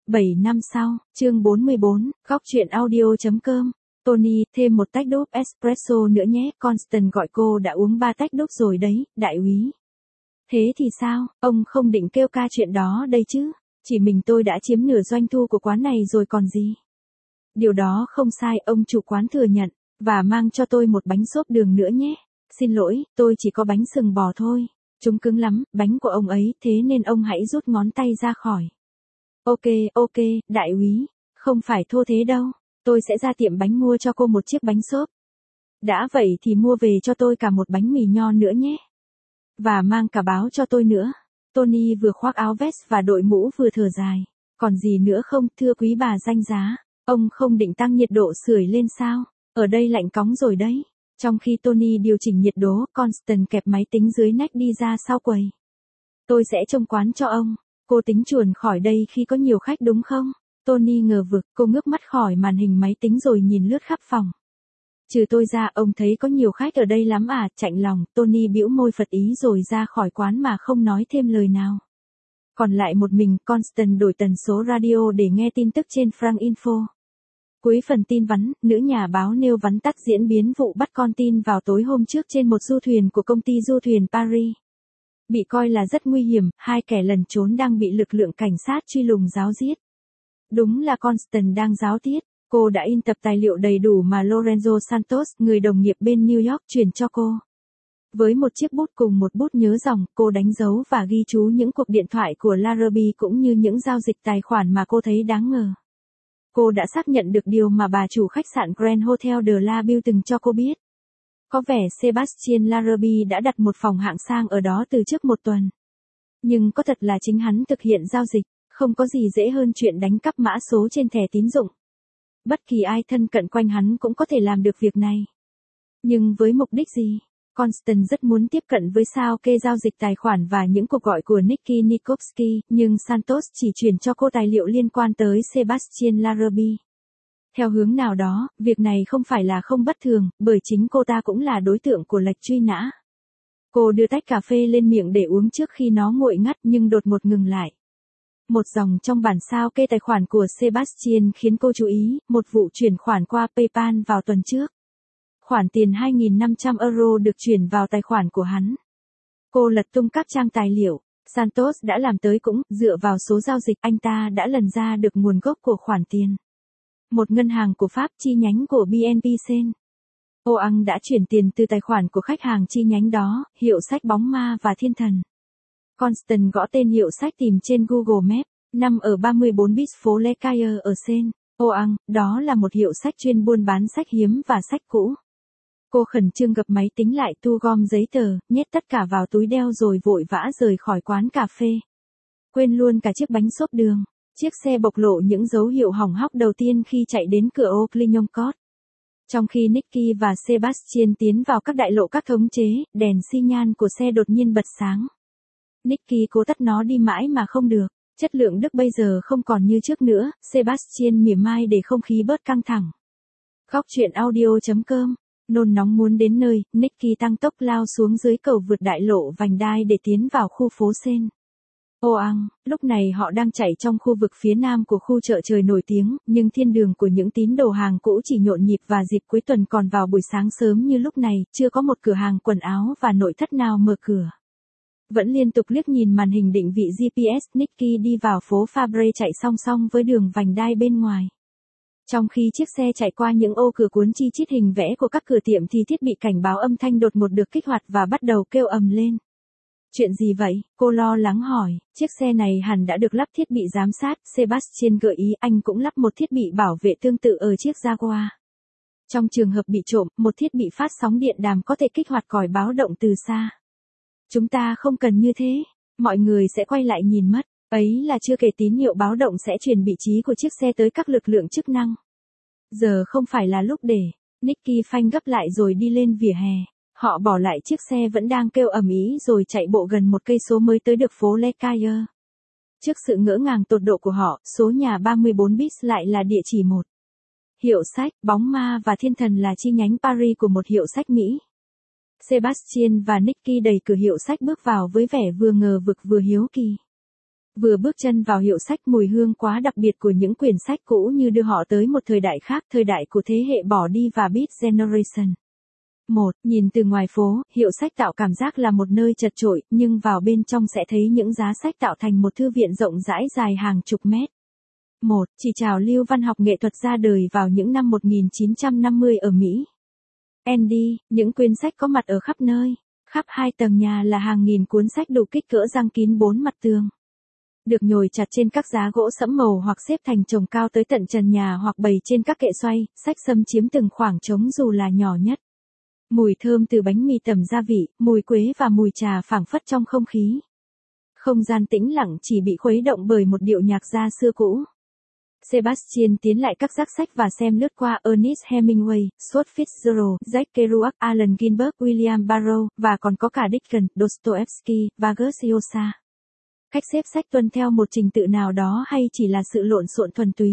7 năm sau, chương 44, góc truyện audio.com. Tony, thêm một tách đúp espresso nữa nhé, Constant gọi cô đã uống 3 tách đúp rồi đấy, đại úy. Thế thì sao, ông không định kêu ca chuyện đó đây chứ, chỉ mình tôi đã chiếm nửa doanh thu của quán này rồi còn gì. Điều đó không sai, ông chủ quán thừa nhận, và mang cho tôi một bánh xốp đường nữa nhé. Xin lỗi, tôi chỉ có bánh sừng bò thôi, chúng cứng lắm, bánh của ông ấy, thế nên ông hãy rút ngón tay ra khỏi. Ok, đại úy, không phải thô thế đâu, tôi sẽ ra tiệm bánh mua cho cô một chiếc bánh xốp. Đã vậy thì mua về cho tôi cả một bánh mì nho nữa nhé. Và mang cả báo cho tôi nữa. Tony vừa khoác áo vest và đội mũ vừa thở dài. Còn gì nữa không, thưa quý bà danh giá, ông không định tăng nhiệt độ sưởi lên sao? Ở đây lạnh cóng rồi đấy. Trong khi Tony điều chỉnh nhiệt độ, Constant kẹp máy tính dưới nách đi ra sau quầy. Tôi sẽ trông quán cho ông. Cô tính chuồn khỏi đây khi có nhiều khách đúng không? Tony ngờ vực, cô ngước mắt khỏi màn hình máy tính rồi nhìn lướt khắp phòng. Trừ tôi ra, ông thấy có nhiều khách ở đây lắm à, chạnh lòng, Tony bĩu môi phật ý rồi ra khỏi quán mà không nói thêm lời nào. Còn lại một mình, Constant đổi tần số radio để nghe tin tức trên Frank Info. Cuối phần tin vắn, nữ nhà báo nêu vắn tắt diễn biến vụ bắt con tin vào tối hôm trước trên một du thuyền của công ty du thuyền Paris. Bị coi là rất nguy hiểm, 2 kẻ lẩn trốn đang bị lực lượng cảnh sát truy lùng giáo giết. Đúng là Constant đang giáo tiết, cô đã in tập tài liệu đầy đủ mà Lorenzo Santos, người đồng nghiệp bên New York chuyển cho cô. Với một chiếc bút cùng một bút nhớ dòng, cô đánh dấu và ghi chú những cuộc điện thoại của Larrabee cũng như những giao dịch tài khoản mà cô thấy đáng ngờ. Cô đã xác nhận được điều mà bà chủ khách sạn Grand Hotel de la Ville từng cho cô biết. Có vẻ Sebastian Larrabee đã đặt một phòng hạng sang ở đó từ trước một tuần. Nhưng có thật là chính hắn thực hiện giao dịch, không có gì dễ hơn chuyện đánh cắp mã số trên thẻ tín dụng. Bất kỳ ai thân cận quanh hắn cũng có thể làm được việc này. Nhưng với mục đích gì? Constant rất muốn tiếp cận với sao kê giao dịch tài khoản và những cuộc gọi của Nicky Nikovsky, nhưng Santos chỉ chuyển cho cô tài liệu liên quan tới Sebastian Larrabee. Theo hướng nào đó, việc này không phải là không bất thường, bởi chính cô ta cũng là đối tượng của lệnh truy nã. Cô đưa tách cà phê lên miệng để uống trước khi nó nguội ngắt nhưng đột ngột ngừng lại. Một dòng trong bản sao kê tài khoản của Sebastian khiến cô chú ý, một vụ chuyển khoản qua PayPal vào tuần trước. Khoản tiền 2.500 euro được chuyển vào tài khoản của hắn. Cô lật tung các trang tài liệu, Santos đã làm tới cũng, dựa vào số giao dịch anh ta đã lần ra được nguồn gốc của khoản tiền. Một ngân hàng của Pháp chi nhánh của BNP Sen. Oang đã chuyển tiền từ tài khoản của khách hàng chi nhánh đó, hiệu sách Bóng Ma và Thiên Thần. Constant gõ tên hiệu sách tìm trên Google Maps, nằm ở 34 bis phố Le Caire ở Sen. Oang, đó là một hiệu sách chuyên buôn bán sách hiếm và sách cũ. Cô khẩn trương gập máy tính lại, thu gom giấy tờ, nhét tất cả vào túi đeo rồi vội vã rời khỏi quán cà phê. Quên luôn cả chiếc bánh xốp đường. Chiếc xe bộc lộ những dấu hiệu hỏng hóc đầu tiên khi chạy đến cửa ô Clignancourt. Trong khi Nicky và Sebastian tiến vào các đại lộ các thống chế, đèn xi nhan của xe đột nhiên bật sáng. Nicky cố tắt nó đi mãi mà không được. Chất lượng Đức bây giờ không còn như trước nữa, Sebastian mỉa mai để không khí bớt căng thẳng. Góc truyện audio.com. Nôn nóng muốn đến nơi, Nicky tăng tốc lao xuống dưới cầu vượt đại lộ vành đai để tiến vào khu phố Sen. Oang, lúc này họ đang chạy trong khu vực phía nam của khu chợ trời nổi tiếng, nhưng thiên đường của những tín đồ hàng cũ chỉ nhộn nhịp và dịp cuối tuần còn vào buổi sáng sớm như lúc này, chưa có một cửa hàng quần áo và nội thất nào mở cửa. Vẫn liên tục liếc nhìn màn hình định vị GPS, Nicky đi vào phố Fabre chạy song song với đường vành đai bên ngoài. Trong khi chiếc xe chạy qua những ô cửa cuốn chi chít hình vẽ của các cửa tiệm thì thiết bị cảnh báo âm thanh đột ngột được kích hoạt và bắt đầu kêu ầm lên. Chuyện gì vậy? Cô lo lắng hỏi, chiếc xe này hẳn đã được lắp thiết bị giám sát, Sebastian gợi ý anh cũng lắp một thiết bị bảo vệ tương tự ở chiếc Jaguar. Trong trường hợp bị trộm, một thiết bị phát sóng điện đàm có thể kích hoạt còi báo động từ xa. Chúng ta không cần như thế, mọi người sẽ quay lại nhìn mất, ấy là chưa kể tín hiệu báo động sẽ truyền vị trí của chiếc xe tới các lực lượng chức năng. Giờ không phải là lúc để, Nicky phanh gấp lại rồi đi lên vỉa hè. Họ bỏ lại chiếc xe vẫn đang kêu ầm ĩ rồi chạy bộ gần 1 cây số mới tới được phố Le Caire. Trước sự ngỡ ngàng tột độ của họ, số nhà 34 bis lại là địa chỉ một. Hiệu sách, Bóng Ma và Thiên Thần là chi nhánh Paris của một hiệu sách Mỹ. Sebastian và Nicky đẩy cửa hiệu sách bước vào với vẻ vừa ngờ vực vừa hiếu kỳ. Vừa bước chân vào hiệu sách, mùi hương quá đặc biệt của những quyển sách cũ như đưa họ tới một thời đại khác, thời đại của thế hệ bỏ đi và Beat Generation. Nhìn từ ngoài phố, hiệu sách tạo cảm giác là một nơi chật chội, nhưng vào bên trong sẽ thấy những giá sách tạo thành một thư viện rộng rãi dài hàng chục mét. Chỉ trào lưu văn học nghệ thuật ra đời vào những năm 1950 ở Mỹ. Andy, những quyển sách có mặt ở khắp nơi. Khắp 2 tầng nhà là hàng nghìn cuốn sách đủ kích cỡ giăng kín 4 mặt tường. Được nhồi chặt trên các giá gỗ sẫm màu hoặc xếp thành chồng cao tới tận trần nhà hoặc bày trên các kệ xoay, sách xâm chiếm từng khoảng trống dù là nhỏ nhất. Mùi thơm từ bánh mì tẩm gia vị, mùi quế và mùi trà phảng phất trong không khí. Không gian tĩnh lặng chỉ bị khuấy động bởi một điệu nhạc gia xưa cũ. Sebastian tiến lại các rác sách và xem lướt qua Ernest Hemingway, Scott Fitzgerald, Jack Kerouac, Allen Ginsberg, William Burroughs, và còn có cả Dickens, Dostoevsky, Vargas Llosa. Cách xếp sách tuân theo một trình tự nào đó hay chỉ là sự lộn xộn thuần túy?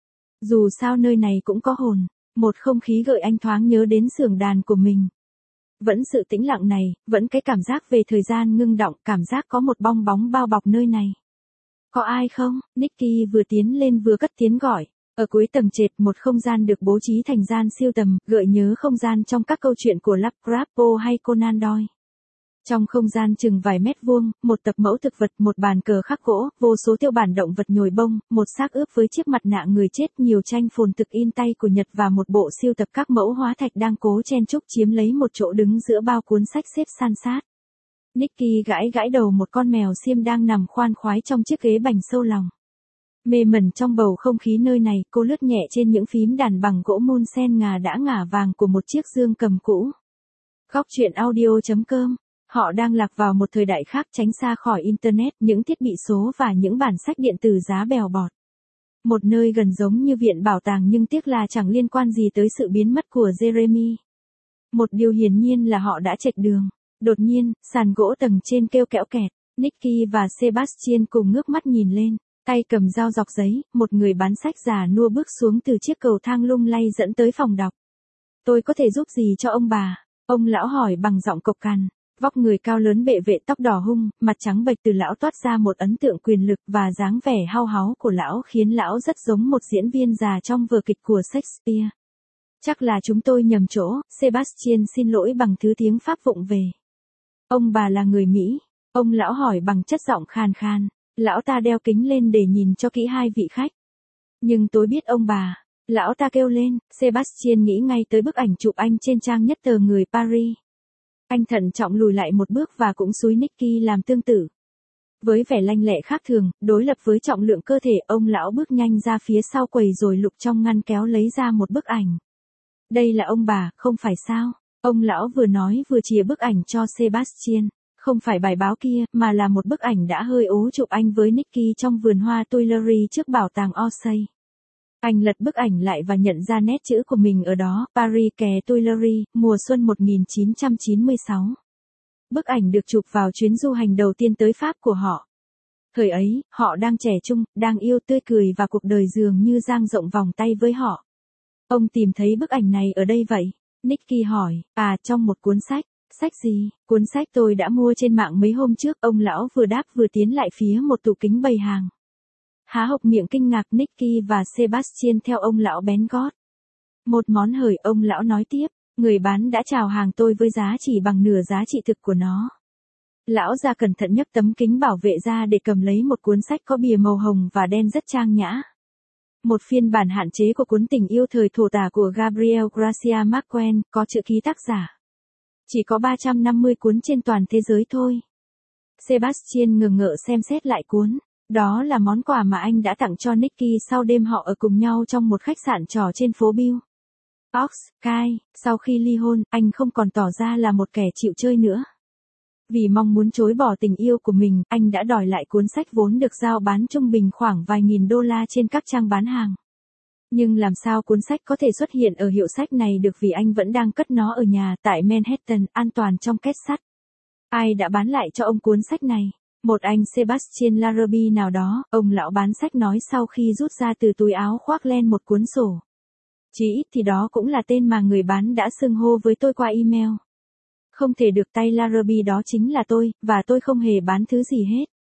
Dù sao nơi này cũng có hồn, một không khí gợi anh thoáng nhớ đến xưởng đàn của mình. Vẫn sự tĩnh lặng này, vẫn cái cảm giác về thời gian ngưng đọng, cảm giác có một bong bóng bao bọc nơi này. Có ai không? Nicky vừa tiến lên vừa cất tiếng gọi. Ở cuối tầng trệt, một không gian được bố trí thành gian siêu tầm, gợi nhớ không gian trong các câu chuyện của Lovecraft Poe hay Conan Doyle. Trong không gian chừng vài mét vuông, một tập mẫu thực vật, một bàn cờ khắc gỗ, vô số tiêu bản động vật nhồi bông, một xác ướp với chiếc mặt nạ người chết, nhiều tranh phồn thực in tay của Nhật và một bộ siêu tập các mẫu hóa thạch đang cố chen chúc chiếm lấy một chỗ đứng giữa bao cuốn sách xếp san sát. Nicky gãi đầu một con mèo xiêm đang nằm khoan khoái trong chiếc ghế bành sâu lòng. Mê mẩn trong bầu không khí nơi này, cô lướt nhẹ trên những phím đàn bằng gỗ mun sen ngà đã ngả vàng của một chiếc dương cầm cũ. Góc truyện audio.com. Họ đang lạc vào một thời đại khác, tránh xa khỏi Internet, những thiết bị số và những bản sách điện tử giá bèo bọt. Một nơi gần giống như viện bảo tàng nhưng tiếc là chẳng liên quan gì tới sự biến mất của Jeremy. Một điều hiển nhiên là họ đã chệch đường. Đột nhiên, sàn gỗ tầng trên kêu kẽo kẹt. Nicky và Sebastian cùng ngước mắt nhìn lên. Tay cầm dao dọc giấy, một người bán sách già nua bước xuống từ chiếc cầu thang lung lay dẫn tới phòng đọc. Tôi có thể giúp gì cho ông bà? Ông lão hỏi bằng giọng cộc cằn. Vóc người cao lớn bệ vệ, tóc đỏ hung, mặt trắng bệch, từ lão toát ra một ấn tượng quyền lực, và dáng vẻ hao háu của lão khiến lão rất giống một diễn viên già trong vở kịch của Shakespeare. Chắc là chúng tôi nhầm chỗ. Sebastian xin lỗi bằng thứ tiếng Pháp vụng về. Ông bà là người Mỹ? Ông lão hỏi bằng chất giọng khàn khàn. Lão ta đeo kính lên để nhìn cho kỹ hai vị khách. Nhưng tôi biết ông bà. Lão ta kêu lên. Sebastian nghĩ ngay tới bức ảnh chụp anh trên trang nhất tờ Người Paris. Anh thận trọng lùi lại một bước và cũng xúi Nicky làm tương tự. Với vẻ lanh lẹ khác thường, đối lập với trọng lượng cơ thể, ông lão bước nhanh ra phía sau quầy rồi lục trong ngăn kéo lấy ra một bức ảnh. Đây là ông bà, không phải sao? Ông lão vừa nói vừa chìa bức ảnh cho Sebastian. Không phải bài báo kia, mà là một bức ảnh đã hơi ố chụp anh với Nicky trong vườn hoa Tuileries trước bảo tàng Orsay. Anh lật bức ảnh lại và nhận ra nét chữ của mình ở đó, Paris kè Tuileries, mùa xuân 1996. Bức ảnh được chụp vào chuyến du hành đầu tiên tới Pháp của họ. Thời ấy, họ đang trẻ trung, đang yêu, tươi cười và cuộc đời dường như dang rộng vòng tay với họ. Ông tìm thấy bức ảnh này ở đây vậy? Nicky hỏi. Trong một cuốn sách. Sách gì? Cuốn sách tôi đã mua trên mạng mấy hôm trước. Ông lão vừa đáp vừa tiến lại phía một tủ kính bày hàng. Há hốc miệng kinh ngạc, Nicky và Sebastian theo ông lão bén gót. Một món hời, ông lão nói tiếp. Người bán đã chào hàng tôi với giá chỉ bằng nửa giá trị thực của nó. Lão già cẩn thận nhấc tấm kính bảo vệ ra để cầm lấy một cuốn sách có bìa màu hồng và đen rất trang nhã. Một phiên bản hạn chế của cuốn Tình yêu thời thổ tả của Gabriel Garcia Marquez, có chữ ký tác giả. Chỉ có 350 cuốn trên toàn thế giới thôi. Sebastian ngờ ngợ xem xét lại cuốn. Đó là món quà mà anh đã tặng cho Nicky sau đêm họ ở cùng nhau trong một khách sạn trò trên phố Bill. Ox, Kai, sau khi ly hôn, anh không còn tỏ ra là một kẻ chịu chơi nữa. Vì mong muốn chối bỏ tình yêu của mình, anh đã đòi lại cuốn sách vốn được giao bán trung bình khoảng vài nghìn đô la trên các trang bán hàng. Nhưng làm sao cuốn sách có thể xuất hiện ở hiệu sách này được, vì anh vẫn đang cất nó ở nhà tại Manhattan, an toàn trong két sắt. Ai đã bán lại cho ông cuốn sách này? Một anh Sebastian Larrabee nào đó, ông lão bán sách nói sau khi rút ra từ túi áo khoác len một cuốn sổ. Chỉ ít thì đó cũng là tên mà người bán đã xưng hô với tôi qua email. Không thể được, tay Larrabee đó chính là tôi, và tôi không hề bán thứ gì hết.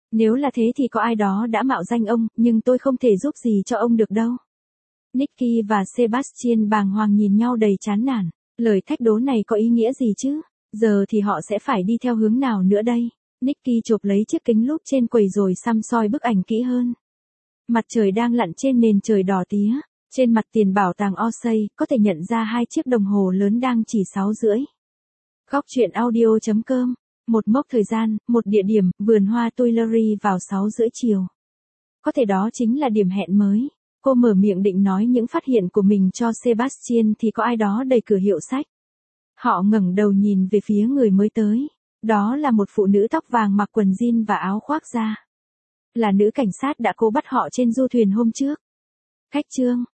Nếu là thế thì có ai đó đã mạo danh ông, nhưng tôi không thể giúp gì cho ông được đâu. Nicky và Sebastian bàng hoàng nhìn nhau đầy chán nản. Lời thách đố này có ý nghĩa gì chứ? Giờ thì họ sẽ phải đi theo hướng nào nữa đây? Nicky chộp lấy chiếc kính lúp trên quầy rồi săm soi bức ảnh kỹ hơn. Mặt trời đang lặn trên nền trời đỏ tía. Trên mặt tiền bảo tàng Orsay, có thể nhận ra 2 chiếc đồng hồ lớn đang chỉ 6:30. Góc truyện audio.com. Một mốc thời gian, một địa điểm, vườn hoa Tuileries vào 6:30 chiều. Có thể đó chính là điểm hẹn mới. Cô mở miệng định nói những phát hiện của mình cho Sebastian thì có ai đó đẩy cửa hiệu sách. Họ ngẩng đầu nhìn về phía người mới tới. Đó là một phụ nữ tóc vàng mặc quần jean và áo khoác da. Là nữ cảnh sát đã cố bắt họ trên du thuyền hôm trước. Khách trương.